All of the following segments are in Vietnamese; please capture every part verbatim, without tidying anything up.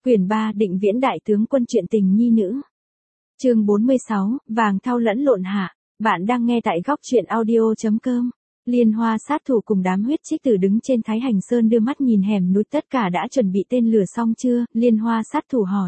Quyển ba Định Viễn đại tướng quân truyện tình nhi nữ. Chương bốn mươi sáu, vàng thau lẫn lộn hạ. Bạn đang nghe tại góc truyện audio chấm com. Liên Hoa sát thủ cùng đám huyết trích tử đứng trên Thái Hành Sơn đưa mắt nhìn hẻm núi, tất cả đã chuẩn bị tên lửa xong chưa? Liên Hoa sát thủ hỏi.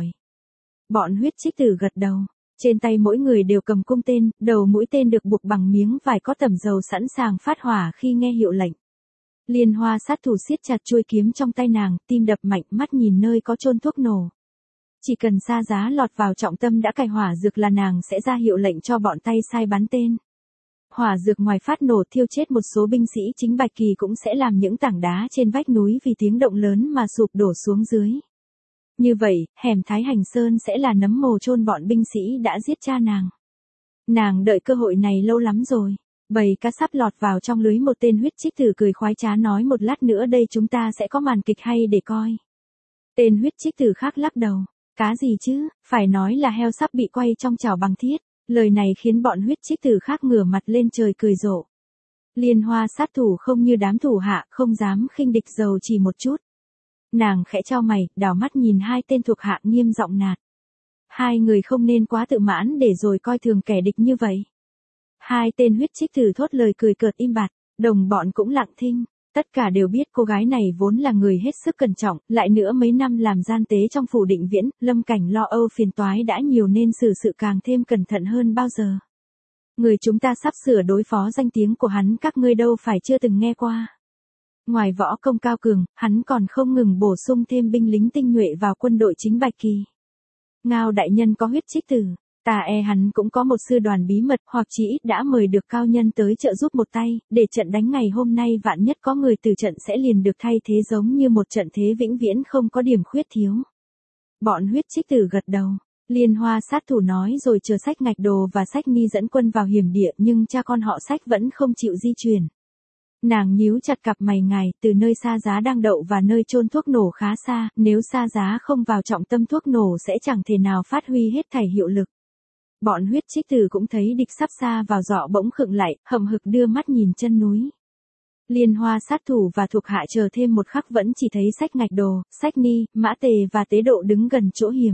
Bọn huyết trích tử gật đầu. Trên tay mỗi người đều cầm cung tên, đầu mũi tên được buộc bằng miếng vải có tẩm dầu sẵn sàng phát hỏa khi nghe hiệu lệnh. Liên Hoa sát thủ siết chặt chuôi kiếm trong tay nàng, tim đập mạnh, mắt nhìn nơi có chôn thuốc nổ. Chỉ cần Sa Giá lọt vào trọng tâm đã cài hỏa dược là nàng sẽ ra hiệu lệnh cho bọn tay sai bắn tên. Hỏa dược ngoài phát nổ thiêu chết một số binh sĩ chính Bạch Kỳ cũng sẽ làm những tảng đá trên vách núi vì tiếng động lớn mà sụp đổ xuống dưới. Như vậy, hẻm Thái Hành Sơn sẽ là nấm mồ chôn bọn binh sĩ đã giết cha nàng. Nàng đợi cơ hội này lâu lắm rồi. Bầy cá sắp lọt vào trong lưới, một tên huyết trích tử cười khoái trá nói, một lát nữa đây chúng ta sẽ có màn kịch hay để coi. Tên huyết trích tử khác lắc đầu. Cá gì chứ, phải nói là heo sắp bị quay trong chảo bằng thiết. Lời này khiến bọn huyết trích tử khác ngửa mặt lên trời cười rộ. Liên Hoa sát thủ không như đám thủ hạ, không dám khinh địch dầu chỉ một chút. Nàng khẽ chau mày, đảo mắt nhìn hai tên thuộc hạ nghiêm giọng nạt. Hai người không nên quá tự mãn để rồi coi thường kẻ địch như vậy. Hai tên huyết trích tử thốt lời cười cợt im bặt, đồng bọn cũng lặng thinh, tất cả đều biết cô gái này vốn là người hết sức cẩn trọng, lại nữa mấy năm làm gian tế trong phủ Định Viễn, Lâm Cảnh lo âu phiền toái đã nhiều nên xử sự càng thêm cẩn thận hơn bao giờ. Người chúng ta sắp sửa đối phó, danh tiếng của hắn các ngươi đâu phải chưa từng nghe qua. Ngoài võ công cao cường, hắn còn không ngừng bổ sung thêm binh lính tinh nhuệ vào quân đội chính Bạch Kỳ. Ngao đại nhân có huyết trích tử. Ta e hắn cũng có một sư đoàn bí mật, hoặc chỉ ít đã mời được cao nhân tới trợ giúp một tay, để trận đánh ngày hôm nay vạn nhất có người từ trận sẽ liền được thay thế giống như một trận thế vĩnh viễn không có điểm khuyết thiếu. Bọn huyết trích tử gật đầu. Liên Hoa sát thủ nói rồi chờ Sách Ngạch Đồ và Sách Ni dẫn quân vào hiểm địa, nhưng cha con họ Sách vẫn không chịu di chuyển. Nàng nhíu chặt cặp mày ngài, từ nơi Sa Giá đang đậu và nơi chôn thuốc nổ khá xa, nếu Sa Giá không vào trọng tâm thuốc nổ sẽ chẳng thể nào phát huy hết thảy hiệu lực. Bọn huyết trích tử cũng thấy địch sắp xa vào dọ bỗng khựng lại, hậm hực đưa mắt nhìn chân núi. Liên Hoa sát thủ và thuộc hạ chờ thêm một khắc vẫn chỉ thấy Sách Ngạch Đồ, Sách Ni, Mã Tề và Tế Độ đứng gần chỗ hiểm.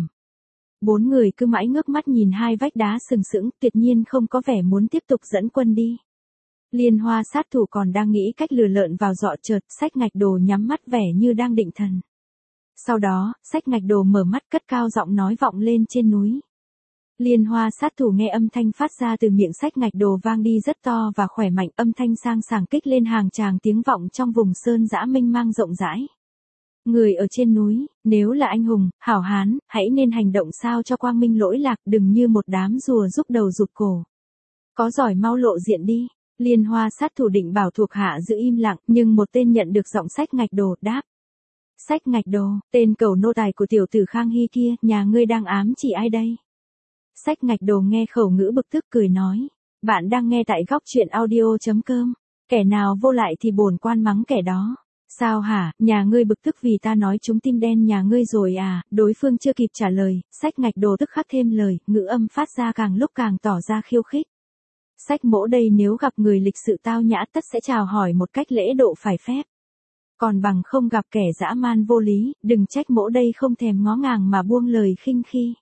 Bốn người cứ mãi ngước mắt nhìn hai vách đá sừng sững, tuyệt nhiên không có vẻ muốn tiếp tục dẫn quân đi. Liên Hoa sát thủ còn đang nghĩ cách lừa lợn vào dọ, chợt Sách Ngạch Đồ nhắm mắt vẻ như đang định thần. Sau đó, Sách Ngạch Đồ mở mắt cất cao giọng nói vọng lên trên núi. Liên Hoa sát thủ nghe âm thanh phát ra từ miệng Sách Ngạch Đồ vang đi rất to và khỏe mạnh, âm thanh sang sảng kích lên hàng tràng tiếng vọng trong vùng sơn dã mênh mang rộng rãi. Người ở trên núi, nếu là anh hùng, hảo hán, hãy nên hành động sao cho quang minh lỗi lạc, đừng như một đám rùa rúc đầu rụt cổ. Có giỏi mau lộ diện đi. Liên Hoa sát thủ định bảo thuộc hạ giữ im lặng, nhưng một tên nhận được giọng Sách Ngạch Đồ, đáp. Sách Ngạch Đồ, tên cầu nô tài của tiểu tử Khang Hy kia, nhà ngươi đang ám chỉ ai đây? Sách Ngạch Đồ nghe khẩu ngữ bực tức cười nói. Bạn đang nghe tại góc truyện audio chấm com. Kẻ nào vô lại thì bổn quan mắng kẻ đó. Sao hả, nhà ngươi bực tức vì ta nói chúng tim đen nhà ngươi rồi à? Đối phương chưa kịp trả lời, Sách Ngạch Đồ tức khắc thêm lời, ngữ âm phát ra càng lúc càng tỏ ra khiêu khích. Sách mỗ đây nếu gặp người lịch sự tao nhã tất sẽ chào hỏi một cách lễ độ phải phép. Còn bằng không gặp kẻ dã man vô lý, đừng trách mỗ đây không thèm ngó ngàng mà buông lời khinh khi.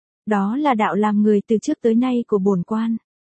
Đó là đạo làm người từ trước tới nay của bổn quan.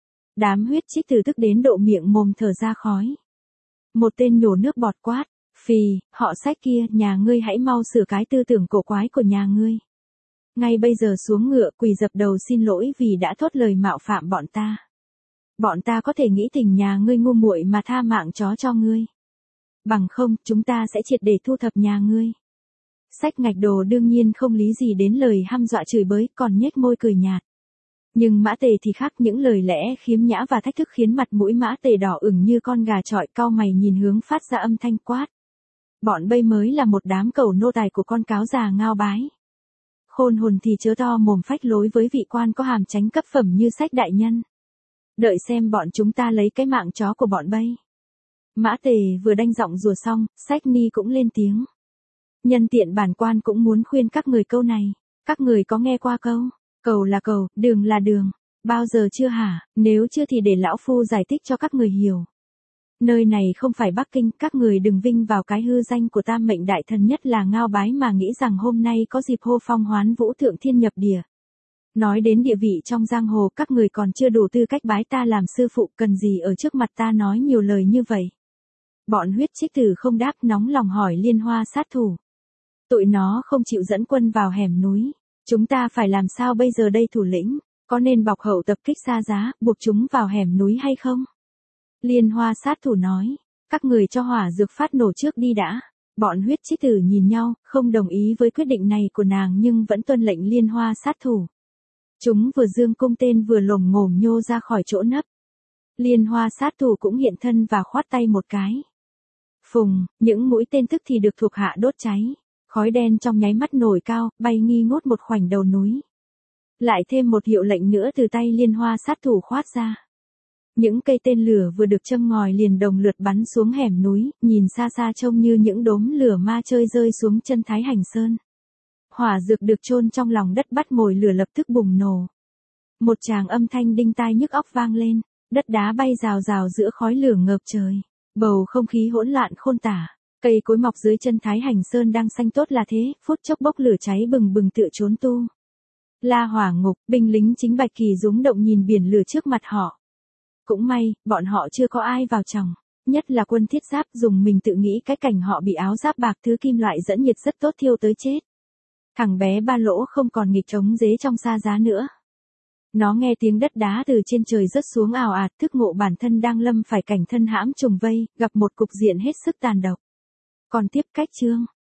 Đám huyết trích tử tức đến độ miệng mồm thở ra khói. Một tên nhổ nước bọt quát, phì, họ Sách kia, nhà ngươi hãy mau sửa cái tư tưởng cổ quái của nhà ngươi. Ngay bây giờ xuống ngựa quỳ dập đầu xin lỗi vì đã thốt lời mạo phạm bọn ta. Bọn ta có thể nghĩ tình nhà ngươi ngu muội mà tha mạng chó cho ngươi. Bằng không, chúng ta sẽ triệt để thu thập nhà ngươi. Sách Ngạch Đồ đương nhiên không lý gì đến lời hăm dọa chửi bới, còn nhếch môi cười nhạt. Nhưng Mã Tề thì khác, những lời lẽ khiếm nhã và thách thức khiến mặt mũi Mã Tề đỏ ửng như con gà chọi, cau mày nhìn hướng phát ra âm thanh quát. Bọn bây mới là một đám cẩu nô tài của con cáo già Ngao Bái. Khôn hồn thì chớ to mồm phách lối với vị quan có hàm chánh cấp phẩm như Sách đại nhân. Đợi xem bọn chúng ta lấy cái mạng chó của bọn bây. Mã Tề vừa đanh giọng rùa xong, Sách Ni cũng lên tiếng. Nhân tiện bản quan cũng muốn khuyên các người câu này. Các người có nghe qua câu, cầu là cầu, đường là đường, bao giờ chưa hả? Nếu chưa thì để lão phu giải thích cho các người hiểu. Nơi này không phải Bắc Kinh, các người đừng vinh vào cái hư danh của tam mệnh đại thần nhất là Ngao Bái mà nghĩ rằng hôm nay có dịp hô phong hoán vũ thượng thiên nhập địa. Nói đến địa vị trong giang hồ, các người còn chưa đủ tư cách bái ta làm sư phụ, cần gì ở trước mặt ta nói nhiều lời như vậy. Bọn huyết trích tử không đáp, nóng lòng hỏi Liên Hoa sát thủ. Tụi nó không chịu dẫn quân vào hẻm núi. Chúng ta phải làm sao bây giờ đây thủ lĩnh, có nên bọc hậu tập kích xa giá, buộc chúng vào hẻm núi hay không? Liên Hoa sát thủ nói, các người cho hỏa dược phát nổ trước đi đã. Bọn huyết trích tử nhìn nhau, không đồng ý với quyết định này của nàng nhưng vẫn tuân lệnh Liên Hoa sát thủ. Chúng vừa dương cung tên vừa lồm ngồm nhô ra khỏi chỗ nấp. Liên Hoa sát thủ cũng hiện thân và khoát tay một cái. Phùng, những mũi tên tức thì được thuộc hạ đốt cháy. Khói đen trong nháy mắt nổi cao, bay nghi ngút một khoảnh đầu núi. Lại thêm một hiệu lệnh nữa từ tay Liên Hoa sát thủ khoát ra. Những cây tên lửa vừa được châm ngòi liền đồng lượt bắn xuống hẻm núi, nhìn xa xa trông như những đốm lửa ma chơi rơi xuống chân Thái Hành Sơn. Hỏa dược được chôn trong lòng đất bắt mồi lửa lập tức bùng nổ. Một tràng âm thanh đinh tai nhức óc vang lên, đất đá bay rào rào giữa khói lửa ngập trời, bầu không khí hỗn loạn khôn tả. Cây cối mọc dưới chân Thái Hành Sơn đang xanh tốt là thế, phút chốc bốc lửa cháy bừng bừng tựa trốn tu. La hỏa ngục, binh lính chính Bạch Kỳ rúng động nhìn biển lửa trước mặt họ. Cũng may, bọn họ chưa có ai vào trong, nhất là quân thiết giáp dùng mình tự nghĩ cái cảnh họ bị áo giáp bạc thứ kim loại dẫn nhiệt rất tốt thiêu tới chết. Thằng bé ba lỗ không còn nghịch trống dế trong xa giá nữa. Nó nghe tiếng đất đá từ trên trời rớt xuống ào ạt, thức ngộ bản thân đang lâm phải cảnh thân hãm trùng vây, gặp một cục diện hết sức tàn độc. Còn tiếp cách chương.